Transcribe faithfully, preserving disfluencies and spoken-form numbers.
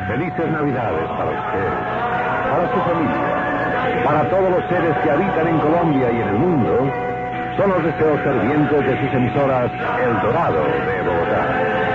Felices Navidades para usted, para su familia, para todos los seres que habitan en Colombia y en el mundo. Son los deseos fervientes de sus emisoras El Dorado de Bogotá.